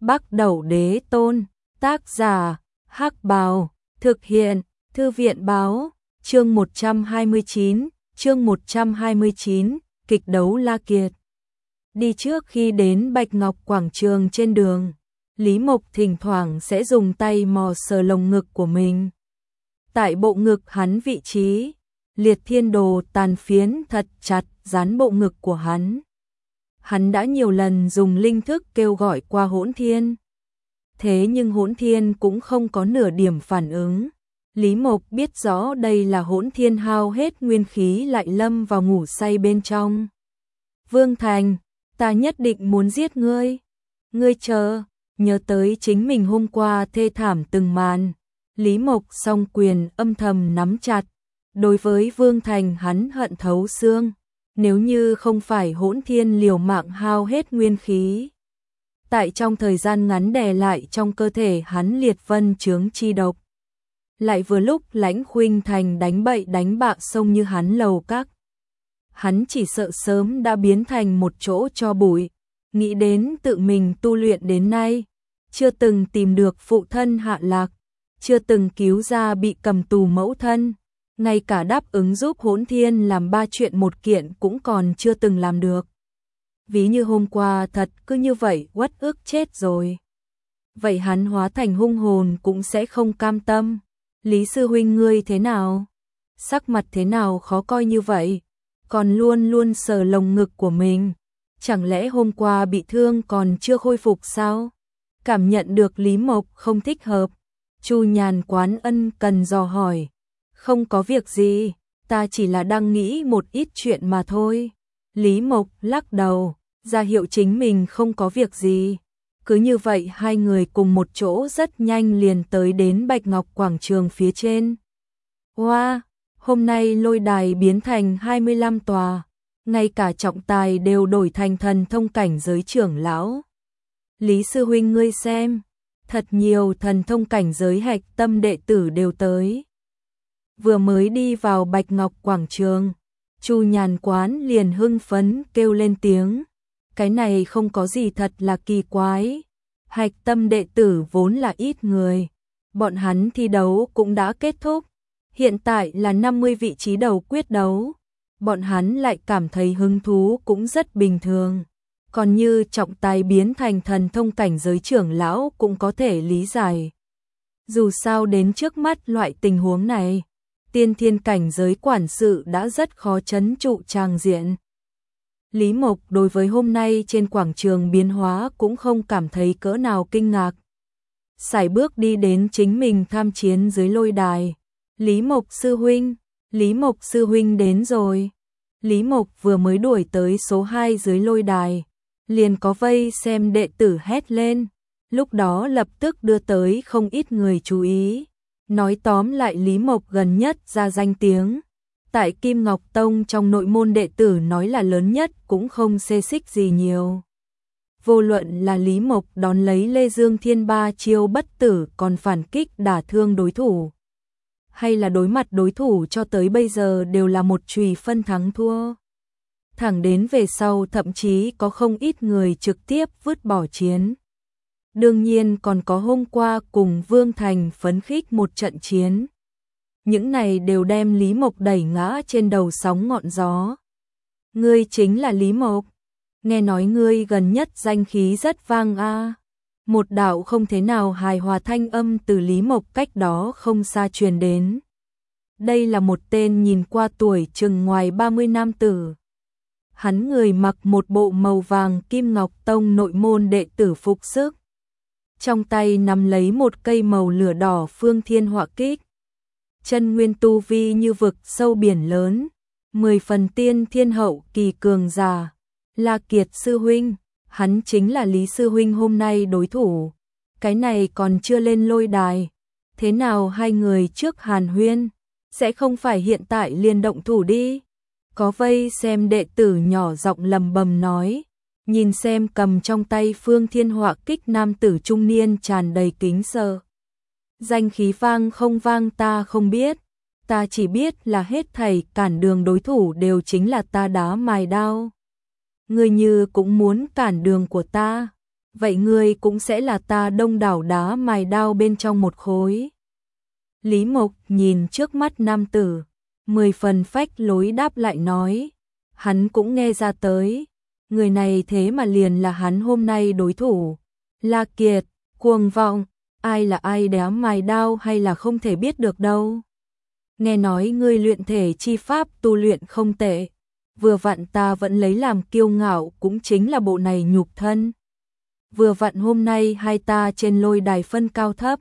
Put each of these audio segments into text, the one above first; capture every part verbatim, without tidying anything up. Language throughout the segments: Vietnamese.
Bắc Đẩu Đế Tôn, tác giả, Hắc Bào, thực hiện, Thư viện Báo, chương một trăm hai mươi chín, chương một trăm hai mươi chín, kịch đấu La Kiệt. Đi trước khi đến Bạch Ngọc Quảng Trường trên đường, Lý Mộc thỉnh thoảng sẽ dùng tay mò sờ lồng ngực của mình. Tại bộ ngực hắn vị trí, liệt thiên đồ tàn phiến thật chặt dán bộ ngực của hắn. Hắn đã nhiều lần dùng linh thức kêu gọi qua Hỗn Thiên. Thế nhưng Hỗn Thiên cũng không có nửa điểm phản ứng. Lý Mộc biết rõ đây là Hỗn Thiên hao hết nguyên khí lại lâm vào ngủ say bên trong. Vương Thành, ta nhất định muốn giết ngươi. Ngươi chờ, nhớ tới chính mình hôm qua thê thảm từng màn. Lý Mộc song quyền âm thầm nắm chặt. Đối với Vương Thành hắn hận thấu xương. Nếu như không phải Hỗn Thiên liều mạng hao hết nguyên khí, tại trong thời gian ngắn đè lại trong cơ thể hắn liệt vân chướng chi độc. Lại vừa lúc Lãnh Khuynh Thành đánh bậy đánh bạ sông như hắn lầu các. Hắn chỉ sợ sớm đã biến thành một chỗ cho bụi. Nghĩ đến tự mình tu luyện đến nay, chưa từng tìm được phụ thân hạ lạc, chưa từng cứu ra bị cầm tù mẫu thân. Ngay cả đáp ứng giúp Hỗn Thiên làm ba chuyện một kiện cũng còn chưa từng làm được. Ví như hôm qua thật cứ như vậy uất ức chết rồi. Vậy hắn hóa thành hung hồn cũng sẽ không cam tâm. Lý sư huynh ngươi thế nào? Sắc mặt thế nào khó coi như vậy? Còn luôn luôn sờ lồng ngực của mình. Chẳng lẽ hôm qua bị thương còn chưa khôi phục sao? Cảm nhận được Lý Mộc không thích hợp, Chu Nhàn Quán ân cần dò hỏi. Không có việc gì, ta chỉ là đang nghĩ một ít chuyện mà thôi. Lý Mộc lắc đầu, ra hiệu chính mình không có việc gì. Cứ như vậy hai người cùng một chỗ rất nhanh liền tới đến Bạch Ngọc Quảng Trường phía trên. Wow, hôm nay lôi đài biến thành hai mươi lăm tòa, ngay cả trọng tài đều đổi thành thần thông cảnh giới trưởng lão. Lý sư huynh ngươi xem, thật nhiều thần thông cảnh giới hạch tâm đệ tử đều tới. Vừa mới đi vào Bạch Ngọc Quảng Trường, Chu Nhàn Quán liền hưng phấn kêu lên tiếng. Cái này không có gì thật là kỳ quái. Hạch tâm đệ tử vốn là ít người. Bọn hắn thi đấu cũng đã kết thúc. Hiện tại là năm mươi vị trí đầu quyết đấu. Bọn hắn lại cảm thấy hứng thú cũng rất bình thường. Còn như trọng tài biến thành thần thông cảnh giới trưởng lão cũng có thể lý giải. Dù sao đến trước mắt loại tình huống này, tiên thiên cảnh giới quản sự đã rất khó trấn trụ tràng diện. Lý Mộc đối với hôm nay trên quảng trường biến hóa cũng không cảm thấy cỡ nào kinh ngạc. Sải bước đi đến chính mình tham chiến dưới lôi đài. Lý Mộc sư huynh, Lý Mộc sư huynh đến rồi. Lý Mộc vừa mới đuổi tới số hai dưới lôi đài, liền có vây xem đệ tử hét lên. Lúc đó lập tức đưa tới không ít người chú ý. Nói tóm lại Lý Mộc gần nhất ra danh tiếng. Tại Kim Ngọc Tông trong nội môn đệ tử nói là lớn nhất cũng không xê xích gì nhiều. Vô luận là Lý Mộc đón lấy Lê Dương Thiên ba chiêu bất tử còn phản kích đả thương đối thủ, hay là đối mặt đối thủ cho tới bây giờ đều là một chùy phân thắng thua. Thẳng đến về sau thậm chí có không ít người trực tiếp vứt bỏ chiến. Đương nhiên còn có hôm qua cùng Vương Thành phấn khích một trận chiến. Những này đều đem Lý Mộc đẩy ngã trên đầu sóng ngọn gió. Ngươi chính là Lý Mộc. Nghe nói ngươi gần nhất danh khí rất vang a. Một đạo không thế nào hài hòa thanh âm từ Lý Mộc cách đó không xa truyền đến. Đây là một tên nhìn qua tuổi chừng ngoài ba mươi nam tử. Hắn người mặc một bộ màu vàng Kim Ngọc Tông nội môn đệ tử phục sức. Trong tay nắm lấy một cây màu lửa đỏ phương thiên họa kích. Chân nguyên tu vi như vực sâu biển lớn, mười phần tiên thiên hậu kỳ cường giả. La Kiệt sư huynh, hắn chính là Lý sư huynh hôm nay đối thủ. Cái này còn chưa lên lôi đài. Thế nào hai người trước hàn huyên, sẽ không phải hiện tại liền động thủ đi. Có vây xem đệ tử nhỏ giọng lầm bầm nói. Nhìn xem cầm trong tay phương thiên họa kích nam tử trung niên tràn đầy kính sợ. Danh khí vang không vang ta không biết. Ta chỉ biết là hết thảy cản đường đối thủ đều chính là ta đá mài đao. Ngươi như cũng muốn cản đường của ta. vậy ngươi cũng sẽ là ta đông đảo đá mài đao bên trong một khối. Lý Mộc nhìn trước mắt nam tử, mười phần phách lối đáp lại nói, hắn cũng nghe ra tới, người này thế mà liền là hắn hôm nay đối thủ. La Kiệt, cuồng vọng, ai là ai đá mài đao hay là không thể biết được đâu. Nghe nói ngươi luyện thể chi pháp tu luyện không tệ, vừa vặn ta vẫn lấy làm kiêu ngạo cũng chính là bộ này nhục thân. Vừa vặn hôm nay hai ta trên lôi đài phân cao thấp.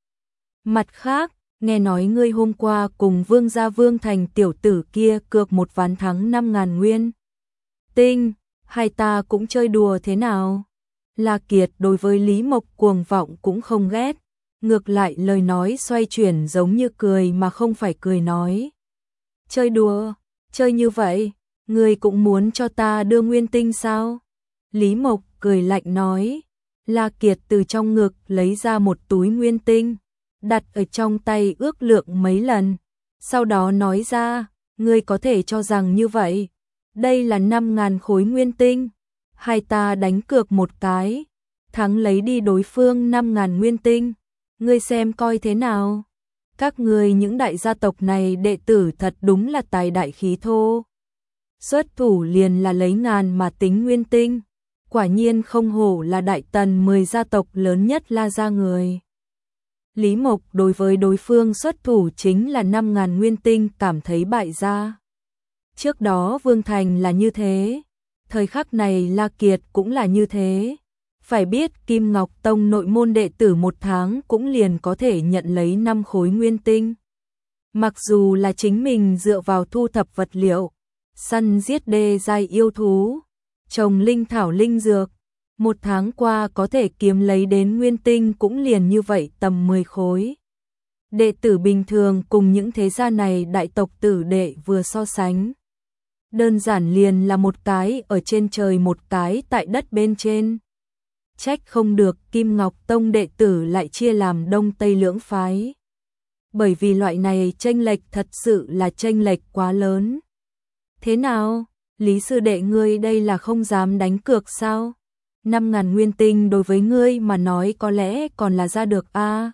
Mặt khác, nghe nói ngươi hôm qua cùng Vương gia Vương Thành tiểu tử kia cược một ván thắng năm ngàn nguyên tinh, hai ta cũng chơi đùa thế nào? La Kiệt đối với Lý Mộc cuồng vọng cũng không ghét, ngược lại lời nói xoay chuyển giống như cười mà không phải cười nói. Chơi đùa, chơi như vậy, ngươi cũng muốn cho ta đưa nguyên tinh sao? Lý Mộc cười lạnh nói. La Kiệt từ trong ngực lấy ra một túi nguyên tinh, đặt ở trong tay ước lượng mấy lần, sau đó nói ra, ngươi có thể cho rằng như vậy, đây là năm ngàn khối nguyên tinh, hai ta đánh cược một cái, thắng lấy đi đối phương năm ngàn nguyên tinh, ngươi xem coi thế nào. Các ngươi những đại gia tộc này đệ tử thật đúng là tài đại khí thô. Xuất thủ liền là lấy ngàn mà tính nguyên tinh. Quả nhiên không hổ là đại tần mười gia tộc lớn nhất La gia người. Lý Mộc đối với đối phương xuất thủ chính là năm ngàn nguyên tinh cảm thấy bại gia. Trước đó Vương Thành là như thế, thời khắc này La Kiệt cũng là như thế. Phải biết Kim Ngọc Tông nội môn đệ tử một tháng cũng liền có thể nhận lấy năm khối nguyên tinh. Mặc dù là chính mình dựa vào thu thập vật liệu, săn giết đê giai yêu thú, trồng linh thảo linh dược, một tháng qua có thể kiếm lấy đến nguyên tinh cũng liền như vậy tầm mười khối. Đệ tử bình thường cùng những thế gia này đại tộc tử đệ vừa so sánh. Đơn giản liền là một cái ở trên trời một cái tại đất bên trên. Trách không được Kim Ngọc Tông đệ tử lại chia làm Đông Tây lưỡng phái. Bởi vì loại này chênh lệch thật sự là chênh lệch quá lớn. Thế nào? Lý sư đệ ngươi đây là không dám đánh cược sao? Năm ngàn nguyên tinh đối với ngươi mà nói có lẽ còn là ra được a à?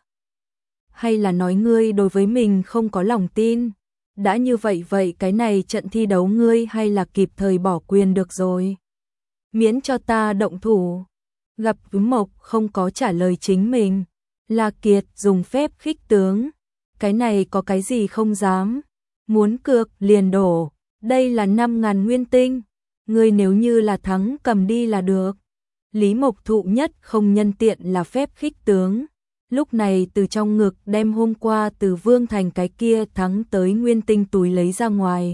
Hay là nói ngươi đối với mình không có lòng tin? Đã như vậy vậy cái này trận thi đấu ngươi hay là kịp thời bỏ quyền được rồi. Miễn cho ta động thủ. Gặp Quý Mộc không có trả lời chính mình. La Kiệt dùng phép khích tướng. Cái này có cái gì không dám. Muốn cược liền đổ. Đây là năm ngàn nguyên tinh, ngươi nếu như là thắng cầm đi là được. Lý Mộc thụ nhất không nhân tiện là phép khích tướng, lúc này từ trong ngực đem hôm qua từ Vương Thành cái kia thắng tới nguyên tinh túi lấy ra ngoài.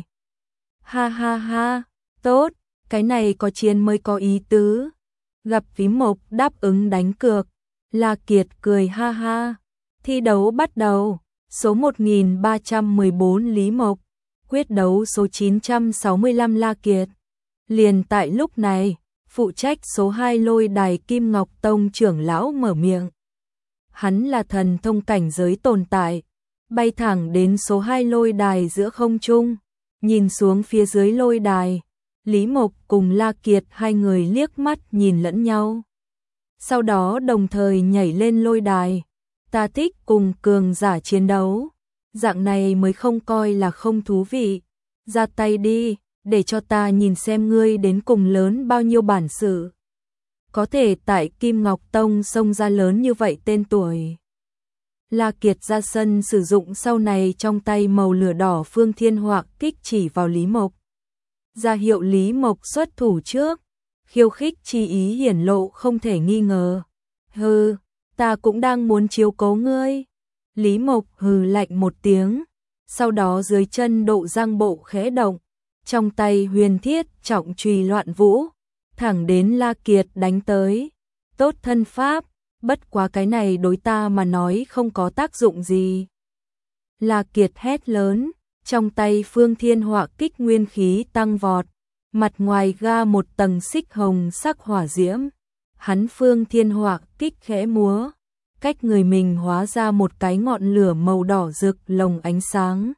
Ha ha ha, tốt, cái này có chiến mới có ý tứ. Gặp Lý Mộc đáp ứng đánh cược, La Kiệt cười ha ha. Thi đấu bắt đầu, số một nghìn ba trăm mười bốn Lý Mộc. Quyết đấu số chín trăm sáu mươi lăm La Kiệt. Liền tại lúc này, phụ trách số hai lôi đài Kim Ngọc Tông trưởng lão mở miệng. Hắn là thần thông cảnh giới tồn tại, bay thẳng đến số hai lôi đài giữa không trung, nhìn xuống phía dưới lôi đài, Lý Mộc cùng La Kiệt hai người liếc mắt nhìn lẫn nhau. Sau đó đồng thời nhảy lên lôi đài, ta thích cùng cường giả chiến đấu. Dạng này mới không coi là không thú vị. Ra tay đi, để cho ta nhìn xem ngươi đến cùng lớn bao nhiêu bản sự. Có thể tại Kim Ngọc Tông xông ra lớn như vậy tên tuổi. La Kiệt ra sân sử dụng sau này trong tay màu lửa đỏ phương thiên họa kích chỉ vào Lý Mộc. Ra hiệu Lý Mộc xuất thủ trước, khiêu khích chi ý hiển lộ không thể nghi ngờ. Hừ, ta cũng đang muốn chiếu cố ngươi. Lý Mộc hừ lạnh một tiếng, sau đó dưới chân độ giang bộ khẽ động, trong tay huyền thiết trọng chùy loạn vũ, thẳng đến La Kiệt đánh tới. Tốt thân pháp, bất quá cái này đối ta mà nói không có tác dụng gì. La Kiệt hét lớn, trong tay phương thiên họa kích nguyên khí tăng vọt, mặt ngoài ga một tầng xích hồng sắc hỏa diễm, hắn phương thiên họa kích khẽ múa. Cách người mình hóa ra một cái ngọn lửa màu đỏ rực lồng ánh sáng,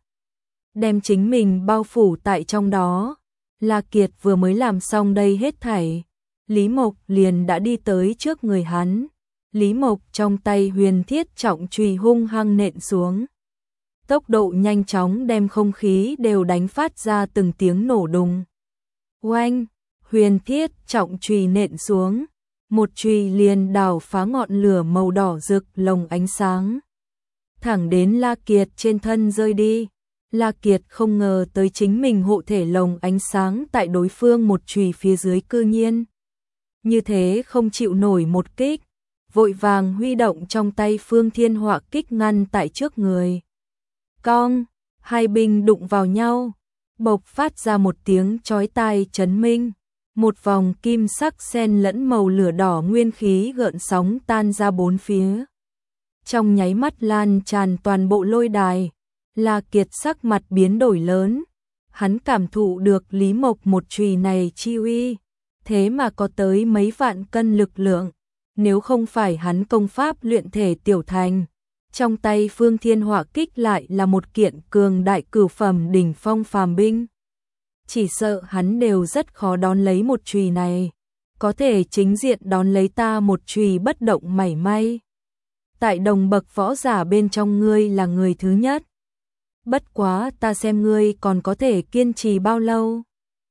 đem chính mình bao phủ tại trong đó. La Kiệt vừa mới làm xong đây hết thảy, Lý Mộc liền đã đi tới trước người hắn. Lý Mộc trong tay huyền thiết trọng chùy hung hăng nện xuống. Tốc độ nhanh chóng đem không khí đều đánh phát ra từng tiếng nổ đùng. Oanh, huyền thiết trọng chùy nện xuống, một chùy liền đào phá ngọn lửa màu đỏ rực lồng ánh sáng. Thẳng đến La Kiệt trên thân rơi đi. La Kiệt không ngờ tới chính mình hộ thể lồng ánh sáng tại đối phương một chùy phía dưới cư nhiên. Như thế không chịu nổi một kích, vội vàng huy động trong tay Phương Thiên Họa kích ngăn tại trước người. Cong, hai binh đụng vào nhau, bộc phát ra một tiếng chói tai chấn minh. Một vòng kim sắc xen lẫn màu lửa đỏ nguyên khí gợn sóng tan ra bốn phía. Trong nháy mắt lan tràn toàn bộ lôi đài, La Kiệt sắc mặt biến đổi lớn. Hắn cảm thụ được Lý Mộc một chùy này chi uy, thế mà có tới mấy vạn cân lực lượng. Nếu không phải hắn công pháp luyện thể tiểu thành, trong tay Phương Thiên Họa kích lại là một kiện cường đại cửu phẩm đỉnh phong phàm binh. Chỉ sợ hắn đều rất khó đón lấy một chùy này, có thể chính diện đón lấy ta một chùy bất động mảy may. Tại đồng bậc võ giả bên trong ngươi là người thứ nhất. Bất quá ta xem ngươi còn có thể kiên trì bao lâu.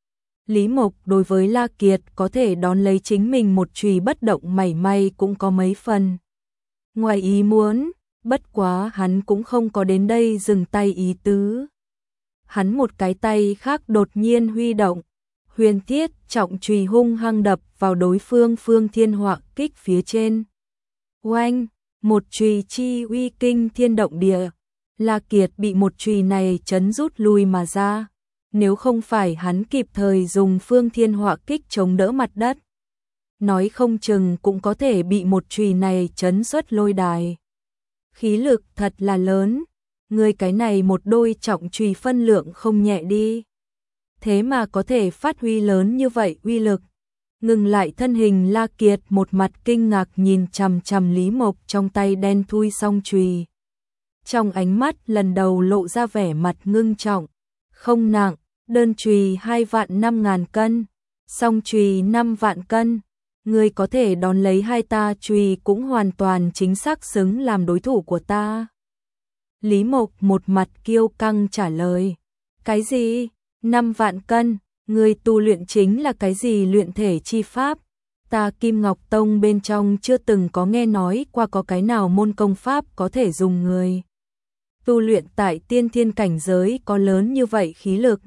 Lý Mộc đối với La Kiệt có thể đón lấy chính mình một chùy bất động mảy may cũng có mấy phần ngoài ý muốn, bất quá hắn cũng không có đến đây dừng tay ý tứ. Hắn một cái tay khác đột nhiên huy động, huyền thiết trọng chùy hung hăng đập vào đối phương Phương Thiên Họa kích phía trên. Oanh, một chùy chi uy kinh thiên động địa. La Kiệt bị một chùy này chấn rút lui mà ra. Nếu không phải hắn kịp thời dùng Phương Thiên Họa kích chống đỡ mặt đất, nói không chừng cũng có thể bị một chùy này chấn xuất lôi đài. Khí lực thật là lớn, người cái này một đôi trọng chùy phân lượng không nhẹ đi. Thế mà có thể phát huy lớn như vậy uy lực. Ngừng lại thân hình, La Kiệt một mặt kinh ngạc nhìn chằm chằm Lý Mộc trong tay đen thui song chùy. Trong ánh mắt lần đầu lộ ra vẻ mặt ngưng trọng. Không nặng, đơn chùy hai vạn năm ngàn cân, song chùy năm vạn cân. Ngươi có thể đón lấy hai ta chùy cũng hoàn toàn chính xác xứng làm đối thủ của ta. Lý Mộc một mặt kiêu căng trả lời. Cái gì? Năm vạn cân? Ngươi tu luyện chính là cái gì luyện thể chi pháp? Ta Kim Ngọc Tông bên trong chưa từng có nghe nói qua có cái nào môn công pháp có thể dùng người tu luyện tại tiên thiên cảnh giới có lớn như vậy khí lực.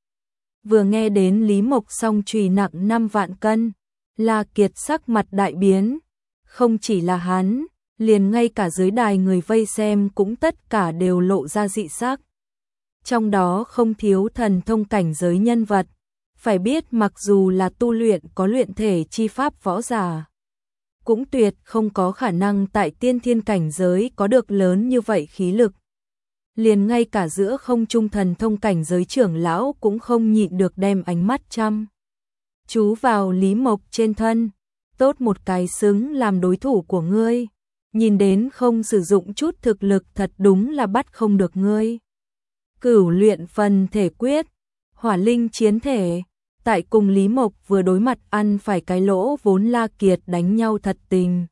Vừa nghe đến Lý Mộc song chùy nặng năm vạn cân, La Kiệt sắc mặt đại biến. Không chỉ là hắn, liền ngay cả dưới đài người vây xem cũng tất cả đều lộ ra dị sắc. Trong đó không thiếu thần thông cảnh giới nhân vật. Phải biết mặc dù là tu luyện có luyện thể chi pháp võ giả, cũng tuyệt không có khả năng tại tiên thiên cảnh giới có được lớn như vậy khí lực. Liền ngay cả giữa không trung thần thông cảnh giới trưởng lão cũng không nhịn được đem ánh mắt chăm chú vào Lý Mộc trên thân. Tốt một cái xứng làm đối thủ của ngươi, nhìn đến không sử dụng chút thực lực thật đúng là bắt không được ngươi. Cửu luyện phần thể quyết, hỏa linh chiến thể. Tại cùng Lý Mộc vừa đối mặt ăn phải cái lỗ vốn La Kiệt đánh nhau thật tình.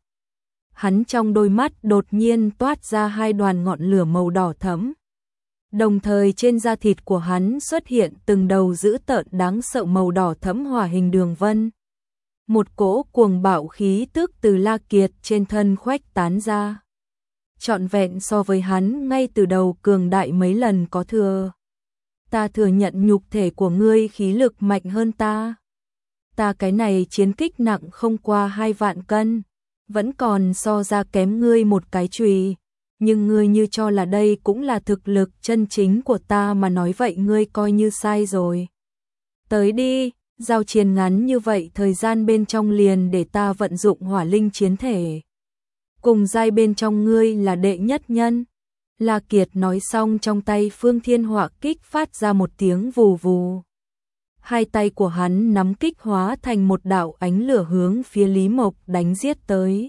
Hắn trong đôi mắt đột nhiên toát ra hai đoàn ngọn lửa màu đỏ thẫm. Đồng thời trên da thịt của hắn xuất hiện từng đầu dữ tợn đáng sợ màu đỏ thẫm hỏa hình đường vân. Một cỗ cuồng bạo khí tức từ La Kiệt trên thân khuếch tán ra. Trọn vẹn so với hắn ngay từ đầu cường đại mấy lần có thừa. Ta thừa nhận nhục thể của ngươi khí lực mạnh hơn ta. Ta cái này chiến kích nặng không qua hai vạn cân, vẫn còn so ra kém ngươi một cái chùy. Nhưng ngươi như cho là đây cũng là thực lực chân chính của ta mà nói vậy ngươi coi như sai rồi. Tới đi, giao chiến ngắn như vậy thời gian bên trong liền để ta vận dụng hỏa linh chiến thể. Cùng giai bên trong ngươi là đệ nhất nhân. La Kiệt nói xong trong tay Phương Thiên Họa kích phát ra một tiếng vù vù. Hai tay của hắn nắm kích hóa thành một đạo ánh lửa hướng phía Lý Mộc đánh giết tới.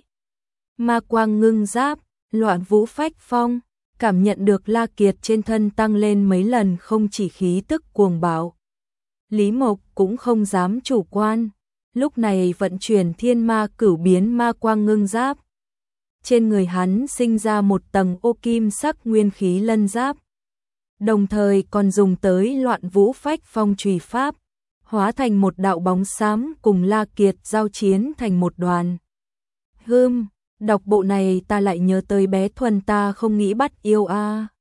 Ma quang ngưng giáp, loạn vũ phách phong, cảm nhận được La Kiệt trên thân tăng lên mấy lần không chỉ khí tức cuồng bạo. Lý Mộc cũng không dám chủ quan, lúc này vận chuyển thiên ma cửu biến ma quang ngưng giáp. Trên người hắn sinh ra một tầng ô kim sắc nguyên khí lân giáp. Đồng thời còn dùng tới loạn vũ phách phong trùy pháp, hóa thành một đạo bóng xám cùng La Kiệt giao chiến thành một đoàn. Hừm, đọc bộ này ta lại nhớ tới bé Thuần ta không nghĩ bắt yêu a. À.